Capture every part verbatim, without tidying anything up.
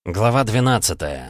Глава двенадцатая.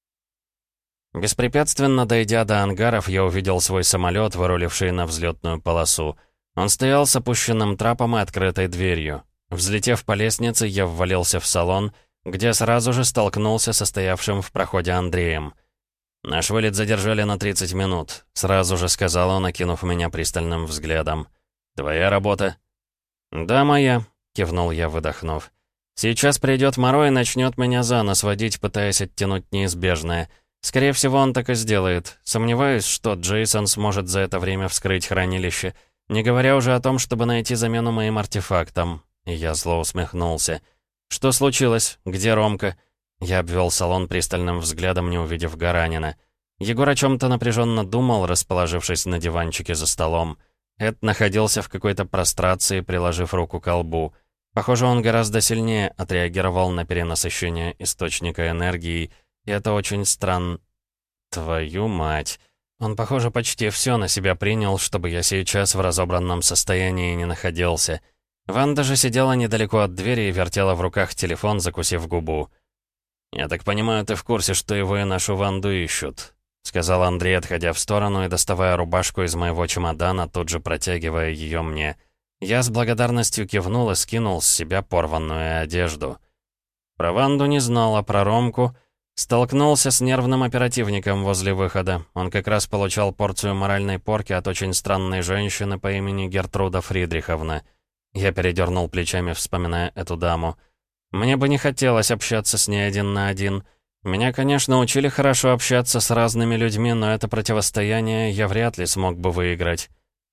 Беспрепятственно дойдя до ангаров, я увидел свой самолет, выруливший на взлетную полосу. Он стоял с опущенным трапом и открытой дверью. Взлетев по лестнице, я ввалился в салон, где сразу же столкнулся со стоявшим в проходе Андреем. «Наш вылет задержали на тридцать минут», — сразу же сказал он, окинув меня пристальным взглядом. «Твоя работа?» «Да, моя», — кивнул я, выдохнув. «Сейчас придет Моро и начнет меня за нос водить, пытаясь оттянуть неизбежное. Скорее всего, он так и сделает. Сомневаюсь, что Джейсон сможет за это время вскрыть хранилище, не говоря уже о том, чтобы найти замену моим артефактам». И я зло усмехнулся. «Что случилось? Где Ромка?» Я обвел салон пристальным взглядом, не увидев Гаранина. Егор о чем-то напряженно думал, расположившись на диванчике за столом. Эд находился в какой-то прострации, приложив руку к лбу. Похоже, он гораздо сильнее отреагировал на перенасыщение источника энергии, и это очень странно. Твою мать. Он, похоже, почти все на себя принял, чтобы я сейчас в разобранном состоянии не находился. Ванда же сидела недалеко от двери и вертела в руках телефон, закусив губу. «Я так понимаю, ты в курсе, что его и нашу Ванду ищут», — сказал Андрей, отходя в сторону и доставая рубашку из моего чемодана, тут же протягивая ее мне. Я с благодарностью кивнул и скинул с себя порванную одежду. Про Ванду не знал, а про Ромку столкнулся с нервным оперативником возле выхода. Он как раз получал порцию моральной порки от очень странной женщины по имени Гертруда Фридриховна. Я передернул плечами, вспоминая эту даму. Мне бы не хотелось общаться с ней один на один. Меня, конечно, учили хорошо общаться с разными людьми, но это противостояние я вряд ли смог бы выиграть.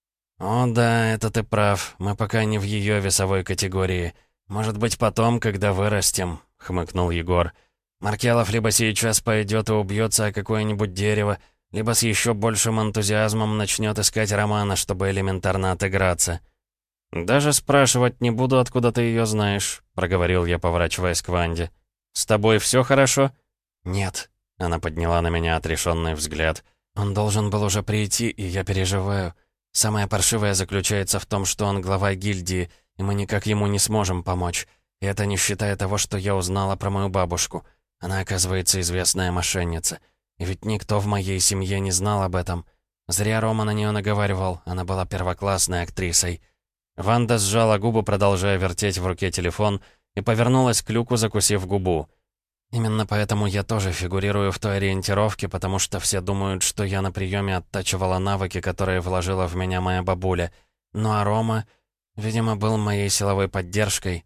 «О да, это ты прав. Мы пока не в ее весовой категории. Может быть, потом, когда вырастем», — хмыкнул Егор. «Маркелов либо сейчас пойдет и убьется о какое-нибудь дерево, либо с еще большим энтузиазмом начнет искать Романа, чтобы элементарно отыграться». «Даже спрашивать не буду, откуда ты ее знаешь», — проговорил я, поворачиваясь к Ванде. «С тобой все хорошо?» «Нет», — она подняла на меня отрешенный взгляд. «Он должен был уже прийти, и я переживаю. Самое паршивое заключается в том, что он глава гильдии, и мы никак ему не сможем помочь. И это не считая того, что я узнала про мою бабушку. Она, оказывается, известная мошенница. И ведь никто в моей семье не знал об этом. Зря Рома на нее наговаривал, она была первоклассной актрисой». Ванда сжала губы, продолжая вертеть в руке телефон, и повернулась к люку, закусив губу. «Именно поэтому я тоже фигурирую в той ориентировке, потому что все думают, что я на приеме оттачивала навыки, которые вложила в меня моя бабуля. Ну а Рома, видимо, был моей силовой поддержкой».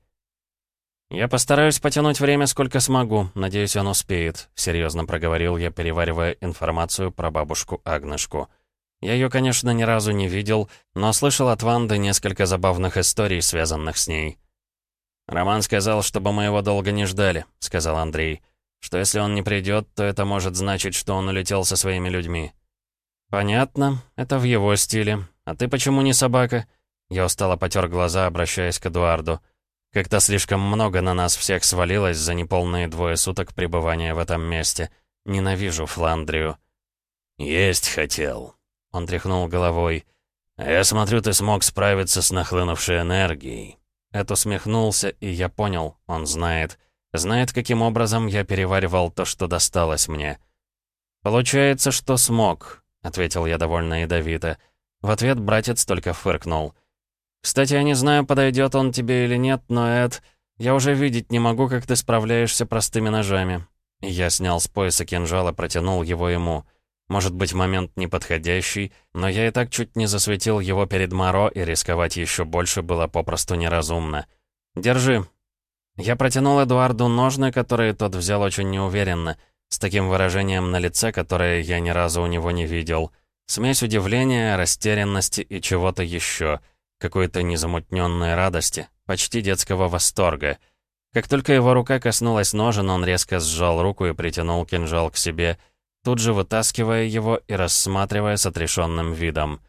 «Я постараюсь потянуть время, сколько смогу. Надеюсь, он успеет», — серьезно проговорил я, переваривая информацию про бабушку Агнешку. Я ее, конечно, ни разу не видел, но слышал от Ванды несколько забавных историй, связанных с ней. «Роман сказал, чтобы мы его долго не ждали», — сказал Андрей. «Что если он не придет, то это может значить, что он улетел со своими людьми». «Понятно, это в его стиле. А ты почему не собака?» Я устало потер глаза, обращаясь к Эдуарду. «Как-то слишком много на нас всех свалилось за неполные двое суток пребывания в этом месте. Ненавижу Фландрию». «Есть хотел». Он тряхнул головой. «А я смотрю, ты смог справиться с нахлынувшей энергией». Эд усмехнулся, и я понял, он знает. Знает, каким образом я переваривал то, что досталось мне. «Получается, что смог», — ответил я довольно ядовито. В ответ братец только фыркнул. «Кстати, я не знаю, подойдет он тебе или нет, но, Эд, я уже видеть не могу, как ты справляешься простыми ножами». Я снял с пояса кинжал и протянул его ему. Может быть, момент неподходящий, но я и так чуть не засветил его перед Моро, и рисковать еще больше было попросту неразумно. «Держи». Я протянул Эдуарду ножны, которые тот взял очень неуверенно, с таким выражением на лице, которое я ни разу у него не видел. Смесь удивления, растерянности и чего-то еще, какой-то незамутненной радости, почти детского восторга. Как только его рука коснулась ножен, он резко сжал руку и притянул кинжал к себе, тут же вытаскивая его и рассматривая с отрешенным видом.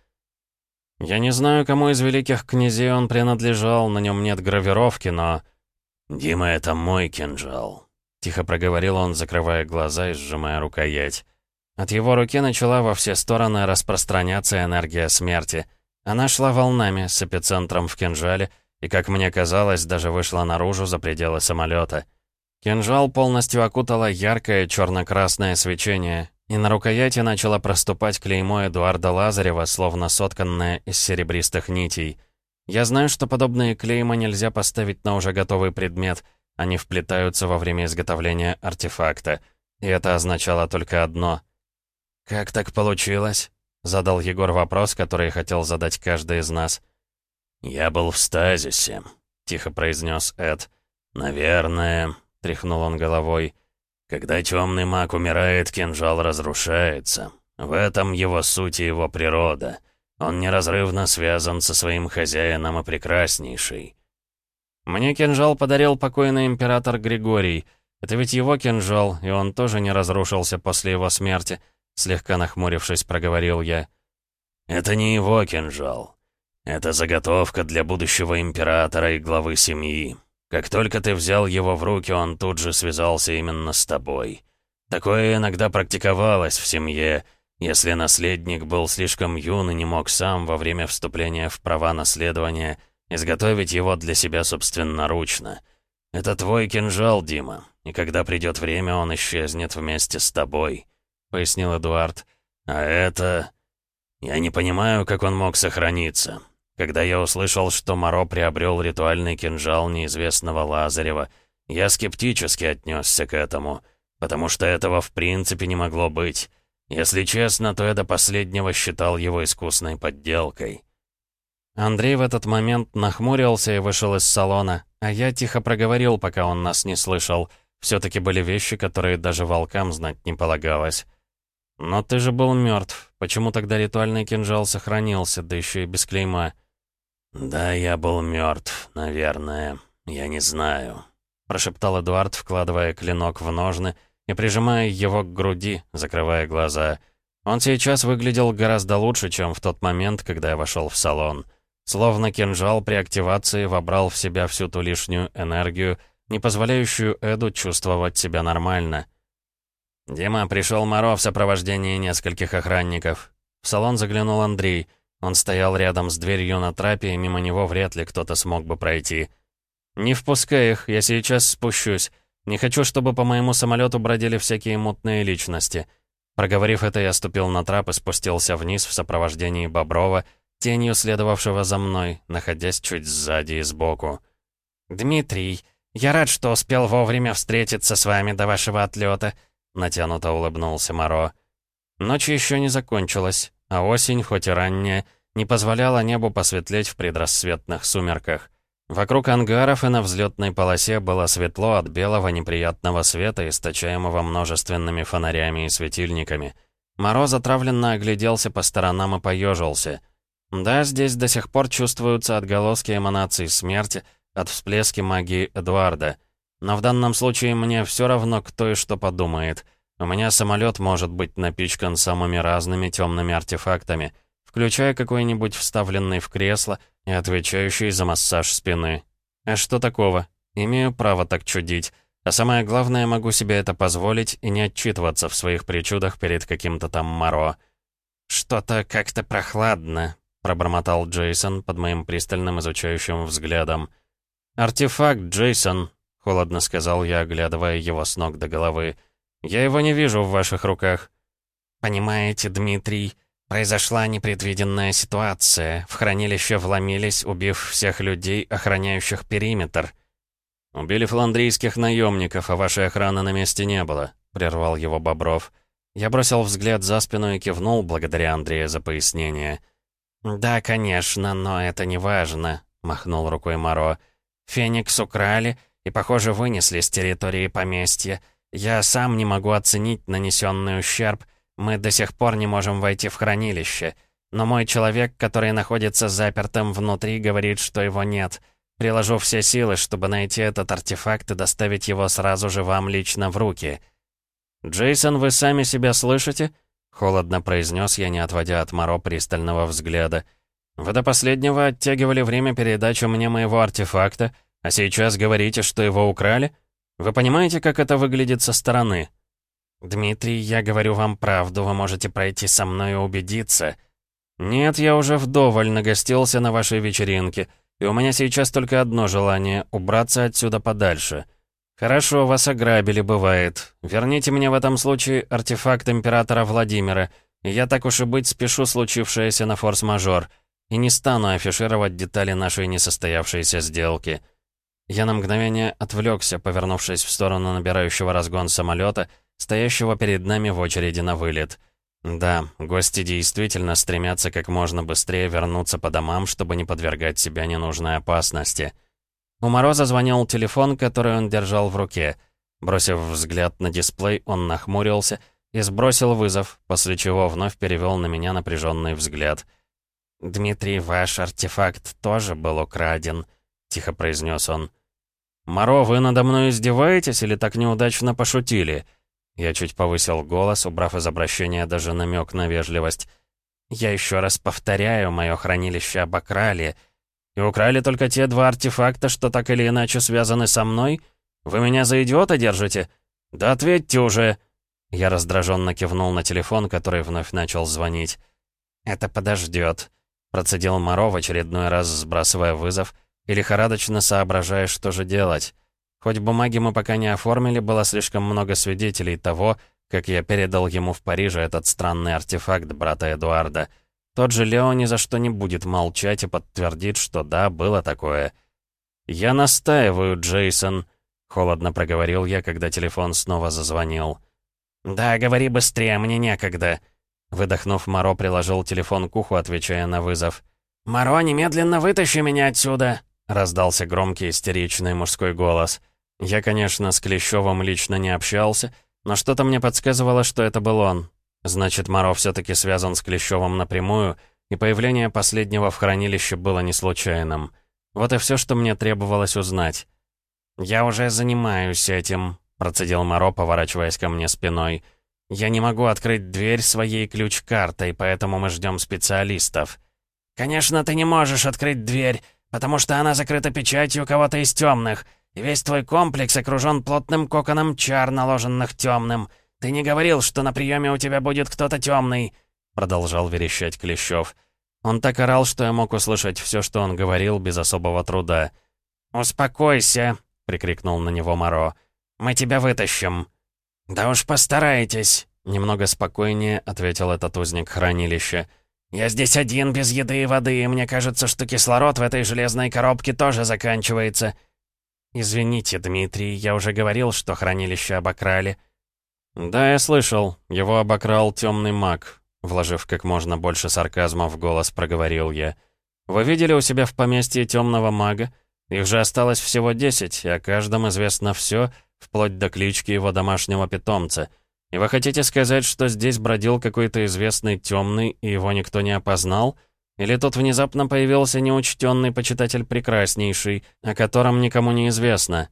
«Я не знаю, кому из великих князей он принадлежал, на нем нет гравировки, но...» «Дима, это мой кинжал», — тихо проговорил он, закрывая глаза и сжимая рукоять. От его руки начала во все стороны распространяться энергия смерти. Она шла волнами, с эпицентром в кинжале, и, как мне казалось, даже вышла наружу за пределы самолета. Кинжал полностью окутало яркое черно-красное свечение, и на рукояти начало проступать клеймо Эдуарда Лазарева, словно сотканное из серебристых нитей. Я знаю, что подобные клейма нельзя поставить на уже готовый предмет, они вплетаются во время изготовления артефакта. И это означало только одно. «Как так получилось?» — задал Егор вопрос, который хотел задать каждый из нас. «Я был в стазисе», — тихо произнес Эд. «Наверное», — тряхнул он головой, — «когда темный маг умирает, кинжал разрушается. В этом его суть и его природа. Он неразрывно связан со своим хозяином и прекраснейший». «Мне кинжал подарил покойный император Григорий. Это ведь его кинжал, и он тоже не разрушился после его смерти», — слегка нахмурившись, проговорил я. «Это не его кинжал. Это заготовка для будущего императора и главы семьи. Как только ты взял его в руки, он тут же связался именно с тобой. Такое иногда практиковалось в семье, если наследник был слишком юн и не мог сам во время вступления в права наследования изготовить его для себя собственноручно. Это твой кинжал, Дима, и когда придет время, он исчезнет вместе с тобой», — пояснил Эдуард. «А это... Я не понимаю, как он мог сохраниться. Когда я услышал, что Моро приобрел ритуальный кинжал неизвестного Лазарева, я скептически отнесся к этому, потому что этого в принципе не могло быть. Если честно, то я до последнего считал его искусной подделкой». Андрей в этот момент нахмурился и вышел из салона, а я тихо проговорил, пока он нас не слышал. Все-таки были вещи, которые даже волкам знать не полагалось. «Но ты же был мертв. Почему тогда ритуальный кинжал сохранился, да еще и без клейма?» «Да, я был мертв, наверное. Я не знаю», — прошептал Эдуард, вкладывая клинок в ножны и прижимая его к груди, закрывая глаза. Он сейчас выглядел гораздо лучше, чем в тот момент, когда я вошел в салон. Словно кинжал при активации вобрал в себя всю ту лишнюю энергию, не позволяющую Эду чувствовать себя нормально. «Дима, пришел Моро в сопровождении нескольких охранников». В салон заглянул Андрей. Он стоял рядом с дверью на трапе, и мимо него вряд ли кто-то смог бы пройти. «Не впускай их, я сейчас спущусь. Не хочу, чтобы по моему самолету бродили всякие мутные личности». Проговорив это, я ступил на трап и спустился вниз в сопровождении Боброва, тенью следовавшего за мной, находясь чуть сзади и сбоку. «Дмитрий, я рад, что успел вовремя встретиться с вами до вашего отлета», — натянуто улыбнулся Моро. Ночь еще не закончилась, а осень, хоть и ранняя, не позволяла небу посветлеть в предрассветных сумерках. Вокруг ангаров и на взлетной полосе было светло от белого неприятного света, источаемого множественными фонарями и светильниками. Моро затравленно огляделся по сторонам и поежился. Да, здесь до сих пор чувствуются отголоски эманаций смерти от всплески магии Эдуарда. Но в данном случае мне все равно, кто и что подумает. У меня самолет может быть напичкан самыми разными темными артефактами, включая какой-нибудь вставленный в кресло и отвечающий за массаж спины. А что такого? Имею право так чудить. А самое главное, могу себе это позволить и не отчитываться в своих причудах перед каким-то там Моро. «Что-то как-то прохладно», — пробормотал Джейсон под моим пристальным изучающим взглядом. «Артефакт, Джейсон», — холодно сказал я, оглядывая его с ног до головы. «Я его не вижу в ваших руках». «Понимаете, Дмитрий, произошла непредвиденная ситуация. В хранилище вломились, убив всех людей, охраняющих периметр». «Убили фландрийских наемников, а вашей охраны на месте не было», — прервал его Бобров. Я бросил взгляд за спину и кивнул, благодаря Андрею за пояснение. «Да, конечно, но это не важно», — махнул рукой Моро. «Феникс украли и, похоже, вынесли с территории поместья. Я сам не могу оценить нанесенный ущерб. Мы до сих пор не можем войти в хранилище. Но мой человек, который находится запертым внутри, говорит, что его нет. Приложу все силы, чтобы найти этот артефакт и доставить его сразу же вам лично в руки». «Джейсон, вы сами себя слышите?» — холодно произнес я, не отводя от Моро пристального взгляда. «Вы до последнего оттягивали время передачи мне моего артефакта, а сейчас говорите, что его украли? Вы понимаете, как это выглядит со стороны?» «Дмитрий, я говорю вам правду, вы можете пройти со мной и убедиться». «Нет, я уже вдоволь нагостился на вашей вечеринке, и у меня сейчас только одно желание — убраться отсюда подальше. «Хорошо, вас ограбили, бывает. Верните мне в этом случае артефакт императора Владимира, и я так уж и быть спешу случившееся на форс-мажор, и не стану афишировать детали нашей несостоявшейся сделки». Я на мгновение отвлекся, повернувшись в сторону набирающего разгон самолета, стоящего перед нами в очереди на вылет. Да, гости действительно стремятся как можно быстрее вернуться по домам, чтобы не подвергать себя ненужной опасности. У Мороза звонил телефон, который он держал в руке. Бросив взгляд на дисплей, он нахмурился и сбросил вызов, после чего вновь перевел на меня напряженный взгляд. «Дмитрий, ваш артефакт тоже был украден», — тихо произнес он. «Моро, вы надо мной издеваетесь или так неудачно пошутили?» Я чуть повысил голос, убрав из обращения даже намек на вежливость. «Я еще раз повторяю, мое хранилище обокрали. И украли только те два артефакта, что так или иначе связаны со мной? Вы меня за идиота держите? Да ответьте уже!» Я раздраженно кивнул на телефон, который вновь начал звонить. «Это подождет», — процедил Моро в очередной раз, сбрасывая вызов и лихорадочно соображая, что же делать. Хоть бумаги мы пока не оформили, было слишком много свидетелей того, как я передал ему в Париже этот странный артефакт брата Эдуарда. Тот же Лео ни за что не будет молчать и подтвердит, что да, было такое. «Я настаиваю, Джейсон», — холодно проговорил я, когда телефон снова зазвонил. «Да, говори быстрее, мне некогда». Выдохнув, Моро приложил телефон к уху, отвечая на вызов. «Моро, немедленно вытащи меня отсюда!» — раздался громкий истеричный мужской голос. Я, конечно, с Клещевым лично не общался, но что-то мне подсказывало, что это был он. Значит, Моро все-таки связан с Клещевым напрямую, и появление последнего в хранилище было не случайным. Вот и все, что мне требовалось узнать. «Я уже занимаюсь этим», — процедил Моро, поворачиваясь ко мне спиной. «Я не могу открыть дверь своей ключ-картой, поэтому мы ждем специалистов». «Конечно, ты не можешь открыть дверь, потому что она закрыта печатью кого-то из темных, и весь твой комплекс окружен плотным коконом чар, наложенных темным. Ты не говорил, что на приеме у тебя будет кто-то темный», — продолжал верещать Клещев. Он так орал, что я мог услышать все, что он говорил, без особого труда. «Успокойся», — прикрикнул на него Моро. «Мы тебя вытащим». «Да уж постарайтесь», — немного спокойнее ответил этот узник хранилища. «Я здесь один, без еды и воды, и мне кажется, что кислород в этой железной коробке тоже заканчивается». «Извините, Дмитрий, я уже говорил, что хранилище обокрали». «Да, я слышал. Его обокрал темный маг», — вложив как можно больше сарказма в голос, проговорил я. «Вы видели у себя в поместье темного мага? Их же осталось всего десять, и о каждом известно все, вплоть до клички его домашнего питомца. И вы хотите сказать, что здесь бродил какой-то известный темный, и его никто не опознал? Или тут внезапно появился неучтенный почитатель прекраснейший, о котором никому не известно?»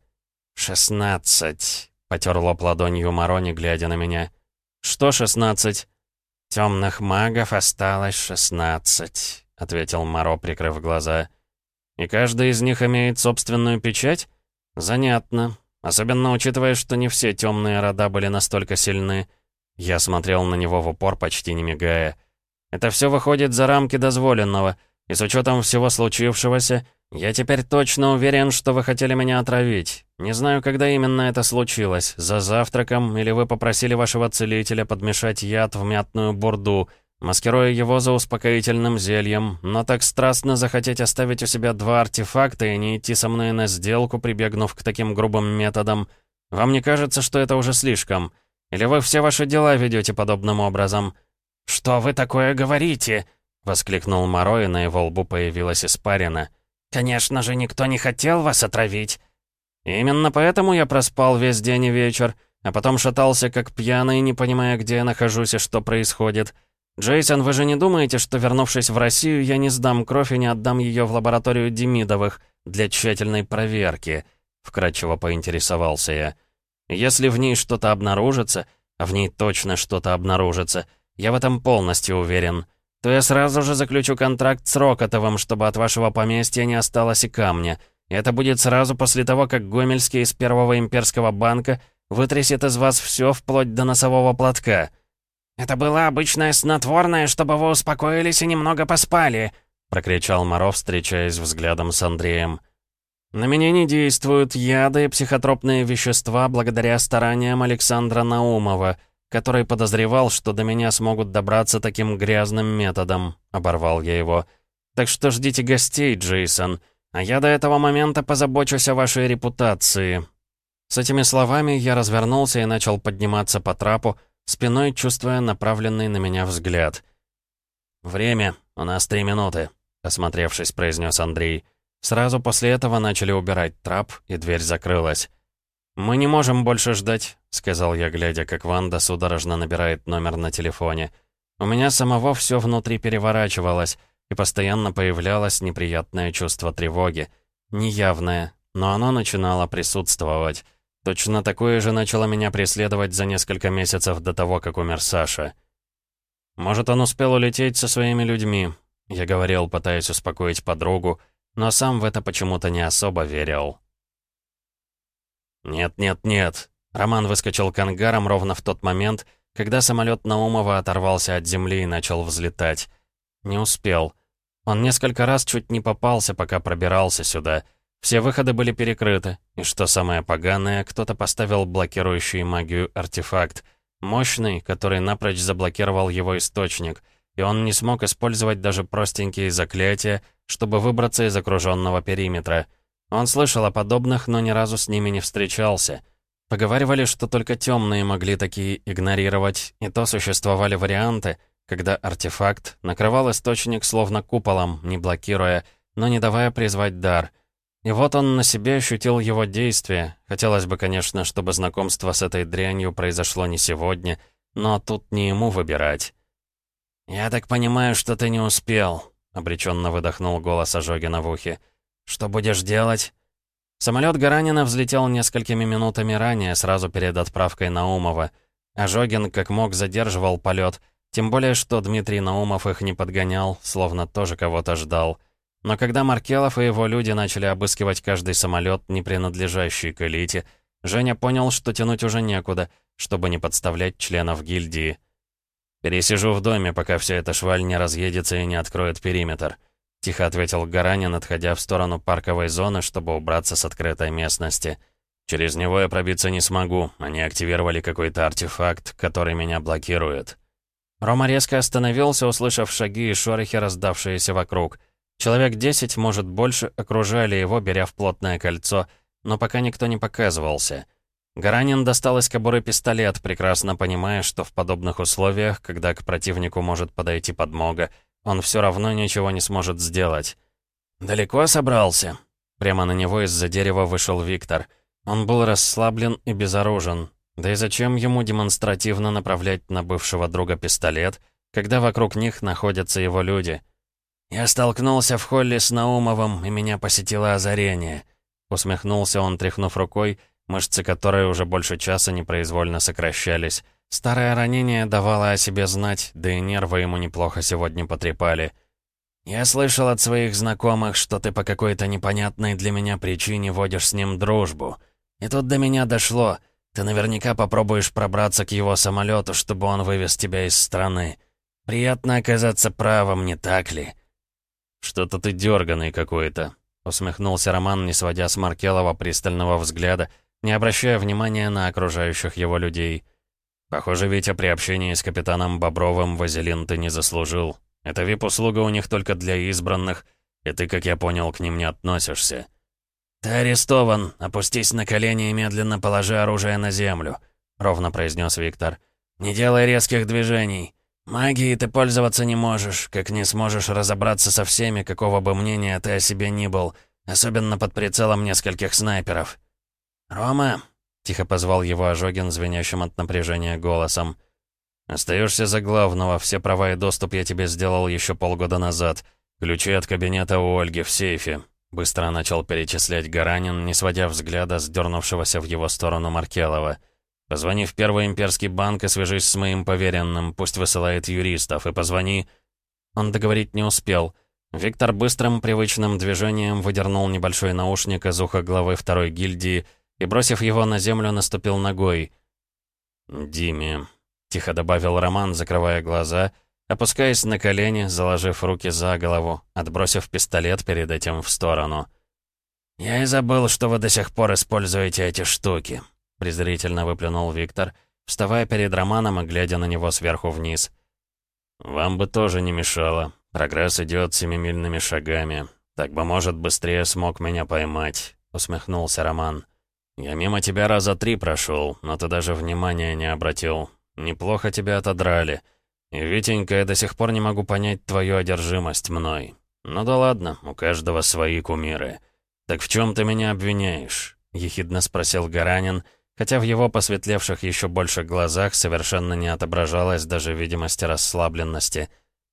«Шестнадцать», — потер лоб ладонью Моро, не глядя на меня. «Что шестнадцать?» «Темных магов осталось шестнадцать», — ответил Моро, прикрыв глаза. «И каждый из них имеет собственную печать? Занятно. Особенно учитывая, что не все темные рода были настолько сильны». Я смотрел на него в упор, почти не мигая. «Это все выходит за рамки дозволенного, и с учетом всего случившегося, я теперь точно уверен, что вы хотели меня отравить. Не знаю, когда именно это случилось, за завтраком, или вы попросили вашего целителя подмешать яд в мятную бурду, маскируя его за успокоительным зельем, но так страстно захотеть оставить у себя два артефакта и не идти со мной на сделку, прибегнув к таким грубым методам. Вам не кажется, что это уже слишком? Или вы все ваши дела ведете подобным образом?» «Что вы такое говорите?» — воскликнул Моро, и на его лбу появилась испарина. «Конечно же, никто не хотел вас отравить». «Именно поэтому я проспал весь день и вечер, а потом шатался как пьяный, не понимая, где я нахожусь и что происходит. Джейсон, вы же не думаете, что, вернувшись в Россию, я не сдам кровь и не отдам ее в лабораторию Демидовых для тщательной проверки?» — вкратчиво поинтересовался я. «Если в ней что-то обнаружится, а в ней точно что-то обнаружится, я в этом полностью уверен, то я сразу же заключу контракт с Рокотовым, чтобы от вашего поместья не осталось и камня. И это будет сразу после того, как Гомельский из Первого имперского банка вытрясет из вас все вплоть до носового платка». «Это было обычное снотворное, чтобы вы успокоились и немного поспали», — прокричал Моро, встречаясь взглядом с Андреем. На меня не действуют яды и психотропные вещества благодаря стараниям Александра Наумова, который подозревал, что до меня смогут добраться таким грязным методом», — оборвал я его. «Так что ждите гостей, Джейсон, а я до этого момента позабочусь о вашей репутации». С этими словами я развернулся и начал подниматься по трапу, спиной чувствуя направленный на меня взгляд. «Время, у нас три минуты», — осмотревшись, произнес Андрей. Сразу после этого начали убирать трап, и дверь закрылась. «Мы не можем больше ждать», — сказал я, глядя, как Ванда судорожно набирает номер на телефоне. У меня самого все внутри переворачивалось, и постоянно появлялось неприятное чувство тревоги. Неявное, но оно начинало присутствовать. Точно такое же начало меня преследовать за несколько месяцев до того, как умер Саша. «Может, он успел улететь со своими людьми», — я говорил, пытаясь успокоить подругу, но сам в это почему-то не особо верил. «Нет-нет-нет». Роман выскочил к ангарам ровно в тот момент, когда самолет Наумова оторвался от земли и начал взлетать. Не успел. Он несколько раз чуть не попался, пока пробирался сюда. Все выходы были перекрыты, и что самое поганое, кто-то поставил блокирующий магию артефакт. Мощный, который напрочь заблокировал его источник, и он не смог использовать даже простенькие заклятия, чтобы выбраться из окруженного периметра. Он слышал о подобных, но ни разу с ними не встречался. Поговаривали, что только темные могли такие игнорировать, и то существовали варианты, когда артефакт накрывал источник словно куполом, не блокируя, но не давая призвать дар. И вот он на себе ощутил его действие. Хотелось бы, конечно, чтобы знакомство с этой дрянью произошло не сегодня, но тут не ему выбирать. «Я так понимаю, что ты не успел», — обреченно выдохнул голос Ожогина в ухе. «Что будешь делать?» Самолет Гаранина взлетел несколькими минутами ранее, сразу перед отправкой Наумова. Ожогин как мог задерживал полет, тем более, что Дмитрий Наумов их не подгонял, словно тоже кого-то ждал. Но когда Маркелов и его люди начали обыскивать каждый самолет, не принадлежащий к элите, Женя понял, что тянуть уже некуда, чтобы не подставлять членов гильдии. «Пересижу в доме, пока вся эта шваль не разъедется и не откроет периметр», — тихо ответил Гаранин, отходя в сторону парковой зоны, чтобы убраться с открытой местности. «Через него я пробиться не смогу. Они активировали какой-то артефакт, который меня блокирует». Рома резко остановился, услышав шаги и шорохи, раздавшиеся вокруг. Человек десять, может, больше, окружали его, беря в плотное кольцо, но пока никто не показывался. Гаранин достал из кобуры пистолет, прекрасно понимая, что в подобных условиях, когда к противнику может подойти подмога, он все равно ничего не сможет сделать. «Далеко собрался?» Прямо на него из-за дерева вышел Виктор. Он был расслаблен и безоружен. Да и зачем ему демонстративно направлять на бывшего друга пистолет, когда вокруг них находятся его люди? «Я столкнулся в холле с Наумовым, и меня посетило озарение». Усмехнулся он, тряхнув рукой, мышцы которой уже больше часа непроизвольно сокращались. Старое ранение давало о себе знать, да и нервы ему неплохо сегодня потрепали. «Я слышал от своих знакомых, что ты по какой-то непонятной для меня причине водишь с ним дружбу. И тут до меня дошло. Ты наверняка попробуешь пробраться к его самолету, чтобы он вывез тебя из страны. Приятно оказаться правым, не так ли?» «Что-то ты дерганый какой-то», — усмехнулся Роман, не сводя с Маркелова пристального взгляда, не обращая внимания на окружающих его людей. «Похоже, Витя, при общении с капитаном Бобровым вазелин ты не заслужил. Это вип-услуга у них только для избранных, и ты, как я понял, к ним не относишься». «Ты арестован. Опустись на колени и медленно положи оружие на землю», — ровно произнес Виктор. «Не делай резких движений. Магией ты пользоваться не можешь, как не сможешь разобраться со всеми, какого бы мнения ты о себе ни был, особенно под прицелом нескольких снайперов». «Рома», — тихо позвал его Ожогин, звенящим от напряжения голосом. «Остаешься за главного, все права и доступ я тебе сделал еще полгода назад. Ключи от кабинета у Ольги в сейфе», — быстро начал перечислять Гаранин, не сводя взгляда с дернувшегося в его сторону Маркелова. «Позвони в Первый имперский банк и свяжись с моим поверенным, пусть высылает юристов, и позвони...» Он договорить не успел. Виктор быстрым привычным движением выдернул небольшой наушник из уха главы второй гильдии и, бросив его на землю, наступил ногой. «Диме», — тихо добавил Роман, закрывая глаза, опускаясь на колени, заложив руки за голову, отбросив пистолет перед этим в сторону. «Я и забыл, что вы до сих пор используете эти штуки», — презрительно выплюнул Виктор, вставая перед Романом и глядя на него сверху вниз. «Вам бы тоже не мешало. Прогресс идет семимильными шагами. Так бы, может, быстрее смог меня поймать», — усмехнулся Роман. «Я мимо тебя раза три прошел, но ты даже внимания не обратил. Неплохо тебя отодрали. И, Витенька, я до сих пор не могу понять твою одержимость мной. Ну да ладно, у каждого свои кумиры. Так в чем ты меня обвиняешь?» — ехидно спросил Гаранин, хотя в его посветлевших еще больше глазах совершенно не отображалась даже видимость расслабленности.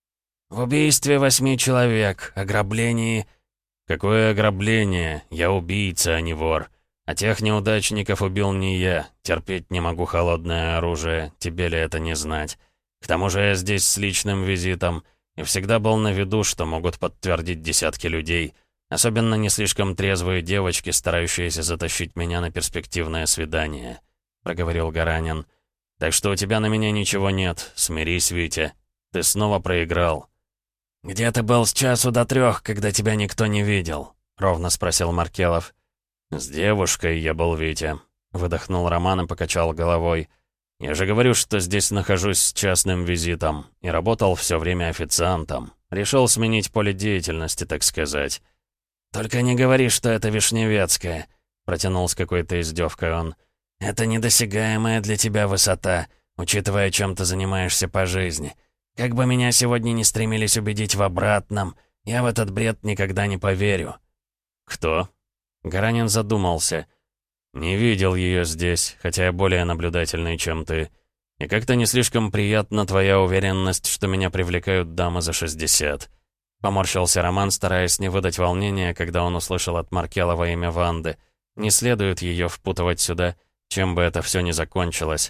«В убийстве восьми человек, ограблении...» «Какое ограбление? Я убийца, а не вор. А тех неудачников убил не я. Терпеть не могу холодное оружие, тебе ли это не знать. К тому же я здесь с личным визитом, и всегда был на виду, что могут подтвердить десятки людей. Особенно не слишком трезвые девочки, старающиеся затащить меня на перспективное свидание», — проговорил Гаранин. «Так что у тебя на меня ничего нет. Смирись, Витя. Ты снова проиграл». «Где ты был с часу до трех, когда тебя никто не видел?» — ровно спросил Маркелов. «С девушкой я был, Витя», — выдохнул Роман и покачал головой. «Я же говорю, что здесь нахожусь с частным визитом и работал все время официантом. Решил сменить поле деятельности, так сказать». «Только не говори, что это Вишневецкая», — протянул с какой-то издевкой он. «Это недосягаемая для тебя высота, учитывая, чем ты занимаешься по жизни. Как бы меня сегодня не стремились убедить в обратном, я в этот бред никогда не поверю». «Кто?» Гаранин задумался. «Не видел ее здесь, хотя я более наблюдательный, чем ты. И как-то не слишком приятна твоя уверенность, что меня привлекают дамы за шестьдесят». Поморщился Роман, стараясь не выдать волнения, когда он услышал от Маркелова имя Ванды. Не следует ее впутывать сюда, чем бы это все ни закончилось.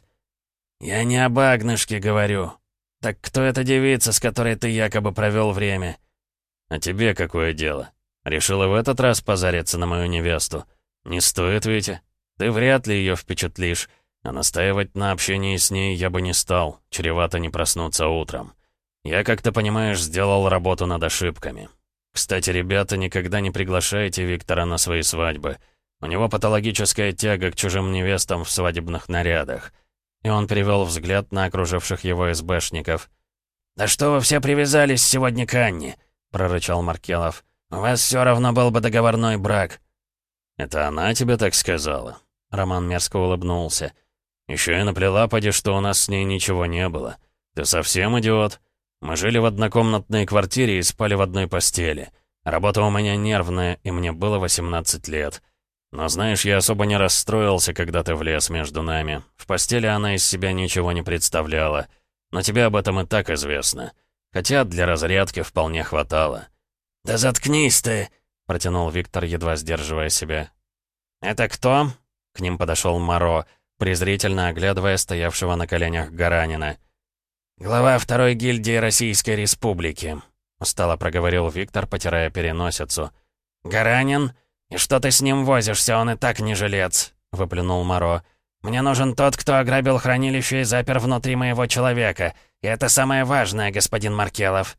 «Я не об Агнышке говорю. Так кто эта девица, с которой ты якобы провел время?» «А тебе какое дело? Решил и в этот раз позариться на мою невесту? Не стоит, Витя. Ты вряд ли ее впечатлишь, а настаивать на общении с ней я бы не стал, чревато не проснуться утром. Я, как ты понимаешь, сделал работу над ошибками. Кстати, ребята, никогда не приглашайте Виктора на свои свадьбы. У него патологическая тяга к чужим невестам в свадебных нарядах». И он перевел взгляд на окруживших его эсбэшников. «Да что вы все привязались сегодня к Анне?» — прорычал Маркелов. «У вас все равно был бы договорной брак». «Это она тебе так сказала?» Роман мерзко улыбнулся. «Еще и наплела, поди, что у нас с ней ничего не было. Ты совсем идиот? Мы жили в однокомнатной квартире и спали в одной постели. Работа у меня нервная, и мне было восемнадцать лет. Но знаешь, я особо не расстроился, когда ты влез между нами. В постели она из себя ничего не представляла. Но тебе об этом и так известно. Хотя для разрядки вполне хватало». «Да заткнись ты!» — протянул Виктор, едва сдерживая себя. «Это кто?» — к ним подошел Моро, презрительно оглядывая стоявшего на коленях Гаранина. «Глава второй гильдии Российской Республики», — устало проговорил Виктор, потирая переносицу. «Гаранин? И что ты с ним возишься? Он и так не жилец», — выплюнул Моро. «Мне нужен тот, кто ограбил хранилище и запер внутри моего человека. И это самое важное, господин Маркелов».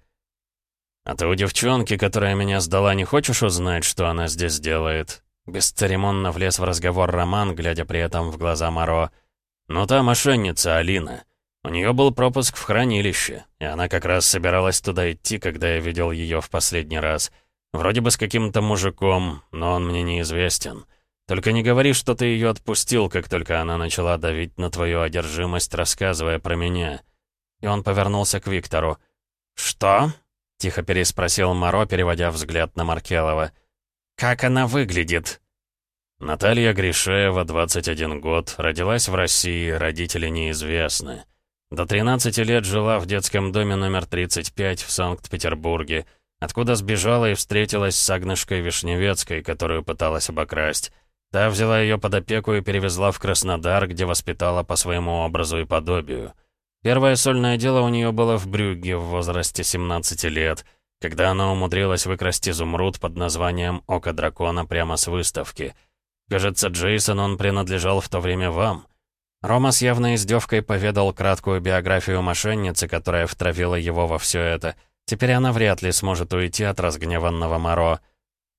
«А ты у девчонки, которая меня сдала, не хочешь узнать, что она здесь делает?» Бесцеремонно влез в разговор Роман, глядя при этом в глаза Моро. «Ну та мошенница Алина. У нее был пропуск в хранилище, и она как раз собиралась туда идти, когда я видел ее в последний раз. Вроде бы с каким-то мужиком, но он мне неизвестен. Только не говори, что ты ее отпустил, как только она начала давить на твою одержимость, рассказывая про меня». И он повернулся к Виктору. «Что?» — тихо переспросил Моро, переводя взгляд на Маркелова. «Как она выглядит?» «Наталья Гришеева, двадцать один год, родилась в России, родители неизвестны. До тринадцати лет жила в детском доме номер тридцать пять в Санкт-Петербурге, откуда сбежала и встретилась с Агнышкой Вишневецкой, которую пыталась обокрасть. Та взяла ее под опеку и перевезла в Краснодар, где воспитала по своему образу и подобию. Первое сольное дело у нее было в Брюгге в возрасте семнадцати лет, когда она умудрилась выкрасть изумруд под названием «Око дракона» прямо с выставки. Кажется, Джейсон, он принадлежал в то время вам». Рома с явной издевкой поведал краткую биографию мошенницы, которая втравила его во все это. Теперь она вряд ли сможет уйти от разгневанного Моро.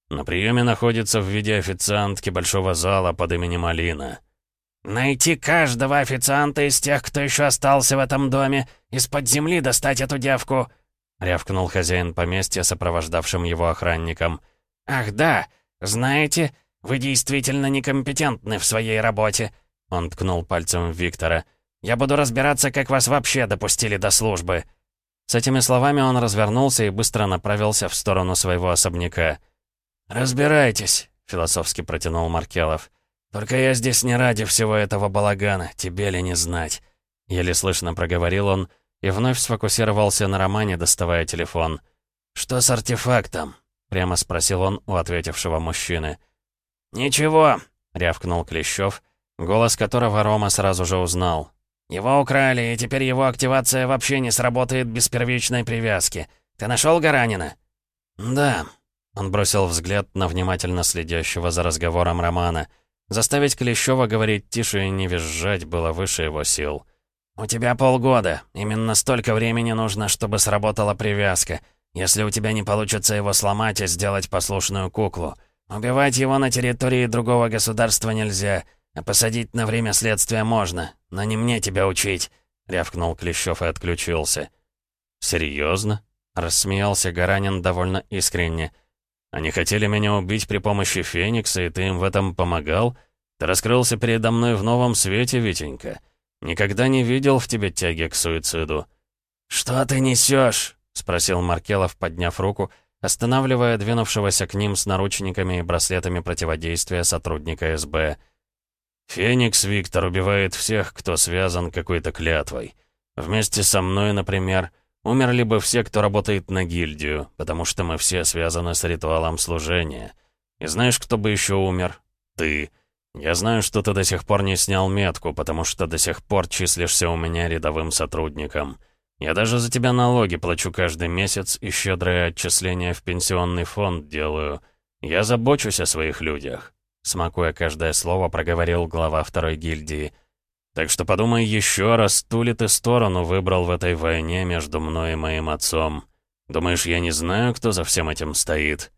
На приеме находится в виде официантки большого зала под именем Алина». «Найти каждого официанта из тех, кто еще остался в этом доме, из-под земли достать эту девку!» — рявкнул хозяин поместья, сопровождавшим его охранником. «Ах да, знаете, вы действительно некомпетентны в своей работе!» — он ткнул пальцем в Виктора. «Я буду разбираться, как вас вообще допустили до службы!» С этими словами он развернулся и быстро направился в сторону своего особняка. «Разбирайтесь», — философски протянул Маркелов. «Только я здесь не ради всего этого балагана, тебе ли не знать?» Еле слышно проговорил он и вновь сфокусировался на Романе, доставая телефон. «Что с артефактом?» — прямо спросил он у ответившего мужчины. «Ничего», — рявкнул Клещев, голос которого Рома сразу же узнал. «Его украли, и теперь его активация вообще не сработает без первичной привязки. Ты нашел Гаранина?» «Да», — он бросил взгляд на внимательно следящего за разговором Романа. Заставить Клещева говорить тише и не визжать было выше его сил. «У тебя полгода. Именно столько времени нужно, чтобы сработала привязка. Если у тебя не получится его сломать и сделать послушную куклу. Убивать его на территории другого государства нельзя, а посадить на время следствия можно. Но не мне тебя учить», — рявкнул Клещев и отключился. «Серьезно?» — рассмеялся Гаранин довольно искренне. «Они хотели меня убить при помощи Феникса, и ты им в этом помогал? Ты раскрылся передо мной в новом свете, Витенька. Никогда не видел в тебе тяги к суициду». «Что ты несешь?» — спросил Маркелов, подняв руку, останавливая двинувшегося к ним с наручниками и браслетами противодействия сотрудника эс бэ. «Феникс, Виктор, убивает всех, кто связан какой-то клятвой. Вместе со мной, например, умерли бы все, кто работает на гильдию, потому что мы все связаны с ритуалом служения. И знаешь, кто бы еще умер? Ты. Я знаю, что ты до сих пор не снял метку, потому что до сих пор числишься у меня рядовым сотрудником. Я даже за тебя налоги плачу каждый месяц и щедрое отчисление в пенсионный фонд делаю. Я забочусь о своих людях», — смакуя каждое слово, проговорил глава второй гильдии. «Так что подумай еще раз, ту ли ты сторону выбрал в этой войне между мной и моим отцом. Думаешь, я не знаю, кто за всем этим стоит?»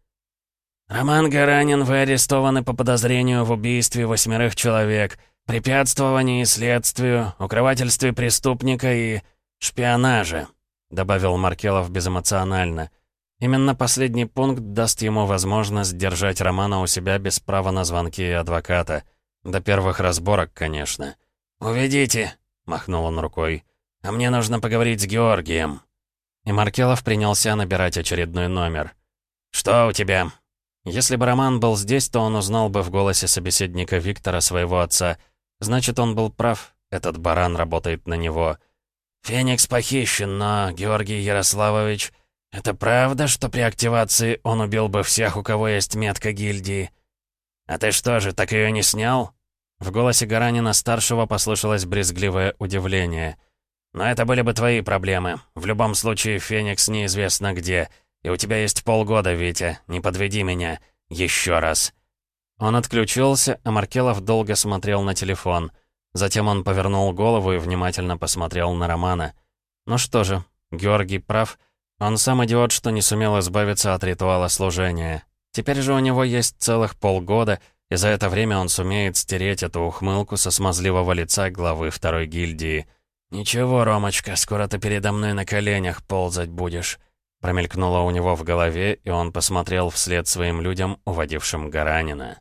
«Роман Гаранин, вы арестованы по подозрению в убийстве восьмерых человек, препятствовании следствию, укрывательстве преступника и шпионаже», — добавил Маркелов безэмоционально. Именно последний пункт даст ему возможность держать Романа у себя без права на звонки и адвоката. До первых разборок, конечно. «Уведите», — махнул он рукой. «А мне нужно поговорить с Георгием». И Маркелов принялся набирать очередной номер. «Что у тебя?» Если бы Роман был здесь, то он узнал бы в голосе собеседника Виктора своего отца. Значит, он был прав. Этот баран работает на него. «Феникс похищен, но, Георгий Ярославович, это правда, что при активации он убил бы всех, у кого есть метка гильдии? А ты что же, так ее не снял?» В голосе Гаранина-старшего послышалось брезгливое удивление. «Но это были бы твои проблемы. В любом случае, Феникс неизвестно где. И у тебя есть полгода, Витя. Не подведи меня. Еще раз». Он отключился, а Маркелов долго смотрел на телефон. Затем он повернул голову и внимательно посмотрел на Романа. Ну что же, Георгий прав. Он сам идиот, что не сумел избавиться от ритуала служения. Теперь же у него есть целых полгода, и за это время он сумеет стереть эту ухмылку со смазливого лица главы второй гильдии. «Ничего, Ромочка, скоро ты передо мной на коленях ползать будешь», промелькнуло у него в голове, и он посмотрел вслед своим людям, уводившим Гаранина.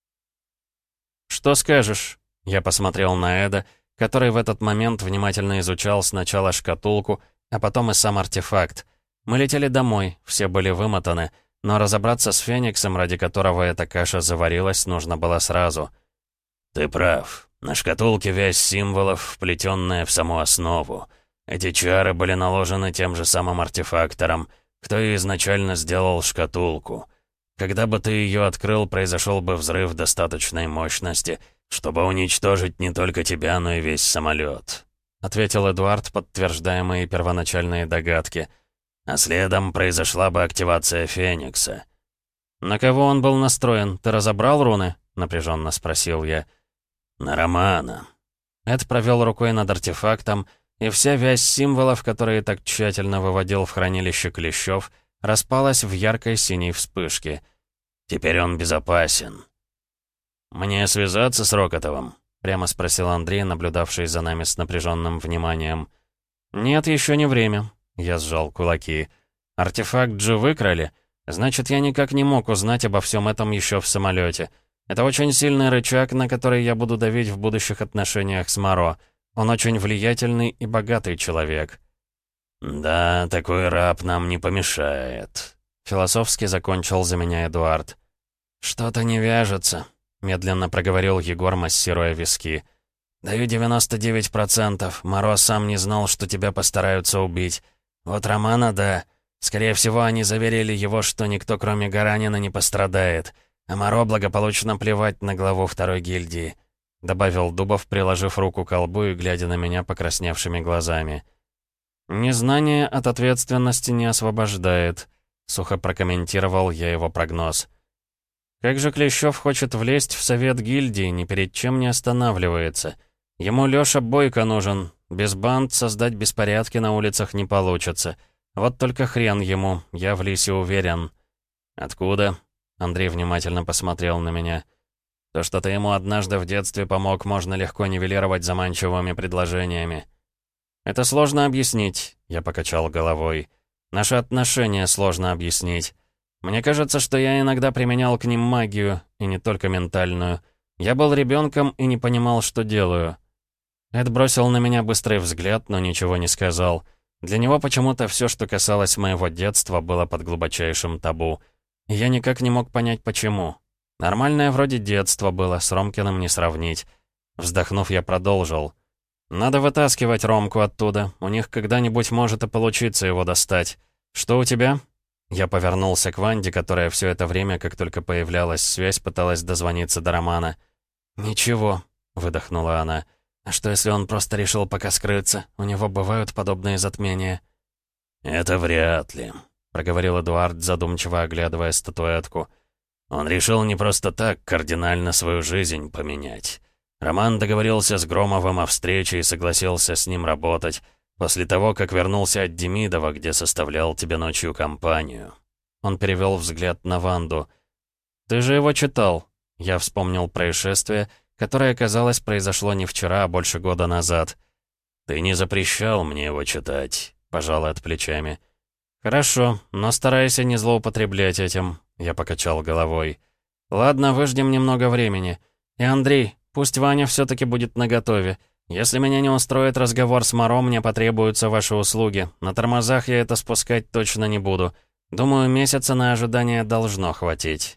«Что скажешь?» Я посмотрел на Эда, который в этот момент внимательно изучал сначала шкатулку, а потом и сам артефакт. Мы летели домой, все были вымотаны, но разобраться с Фениксом, ради которого эта каша заварилась, нужно было сразу. «Ты прав. На шкатулке вязь символов, вплетенная в саму основу. Эти чары были наложены тем же самым артефактором, кто и изначально сделал шкатулку. Когда бы ты ее открыл, произошел бы взрыв достаточной мощности, чтобы уничтожить не только тебя, но и весь самолет», — ответил Эдуард, подтверждая мои первоначальные догадки. «А следом произошла бы активация Феникса». «На кого он был настроен? Ты разобрал руны?» — напряженно спросил я. «На Романа». Эд провел рукой над артефактом, и вся вязь символов, которые так тщательно выводил в хранилище Клещев, распалась в яркой синей вспышке. Теперь он безопасен». «Мне связаться с Рокотовым?» — прямо спросил Андрей, наблюдавший за нами с напряженным вниманием. «Нет, еще не время», — я сжал кулаки. «Артефакт же выкрали. Значит, я никак не мог узнать обо всем этом еще в самолете. Это очень сильный рычаг, на который я буду давить в будущих отношениях с Моро. Он очень влиятельный и богатый человек». «Да, такой раб нам не помешает», — философски закончил за меня Эдуард. «Что-то не вяжется», — медленно проговорил Егор, массируя виски. «Даю девяносто девять процентов. Моро сам не знал, что тебя постараются убить. Вот Романа, да. Скорее всего, они заверили его, что никто, кроме Гаранина, не пострадает. А Моро благополучно плевать на главу второй гильдии», — добавил Дубов, приложив руку к колбу и глядя на меня покрасневшими глазами. «Незнание от ответственности не освобождает», — сухо прокомментировал я его прогноз. «Как же Клещев хочет влезть в совет гильдии, ни перед чем не останавливается. Ему Лёша Бойко нужен. Без банд создать беспорядки на улицах не получится. Вот только хрен ему, я в Лисе уверен». «Откуда?» — Андрей внимательно посмотрел на меня. «То, что ты ему однажды в детстве помог, можно легко нивелировать заманчивыми предложениями». «Это сложно объяснить», — я покачал головой. «Наши отношения сложно объяснить. Мне кажется, что я иногда применял к ним магию, и не только ментальную. Я был ребенком и не понимал, что делаю». Эд бросил на меня быстрый взгляд, но ничего не сказал. Для него почему-то все, что касалось моего детства, было под глубочайшим табу. И я никак не мог понять, почему. Нормальное вроде детство было, с Ромкиным не сравнить. Вздохнув, я продолжил. «Надо вытаскивать Ромку оттуда. У них когда-нибудь может и получиться его достать. Что у тебя?» Я повернулся к Ванде, которая все это время, как только появлялась связь, пыталась дозвониться до Романа. «Ничего», — выдохнула она. «А что, если он просто решил пока скрыться? У него бывают подобные затмения». «Это вряд ли», — проговорил Эдуард, задумчиво оглядывая статуэтку. «Он решил не просто так кардинально свою жизнь поменять. Роман договорился с Громовым о встрече и согласился с ним работать после того, как вернулся от Демидова, где составлял тебе ночью компанию». Он перевел взгляд на Ванду. «Ты же его читал». Я вспомнил происшествие, которое, казалось, произошло не вчера, а больше года назад. «Ты не запрещал мне его читать», — пожал от плечами. «Хорошо, но старайся не злоупотреблять этим», — я покачал головой. «Ладно, выждем немного времени. И, Андрей, пусть Ваня все-таки будет наготове. Если меня не устроит разговор с Моро, мне потребуются ваши услуги. На тормозах я это спускать точно не буду. Думаю, месяца на ожидание должно хватить».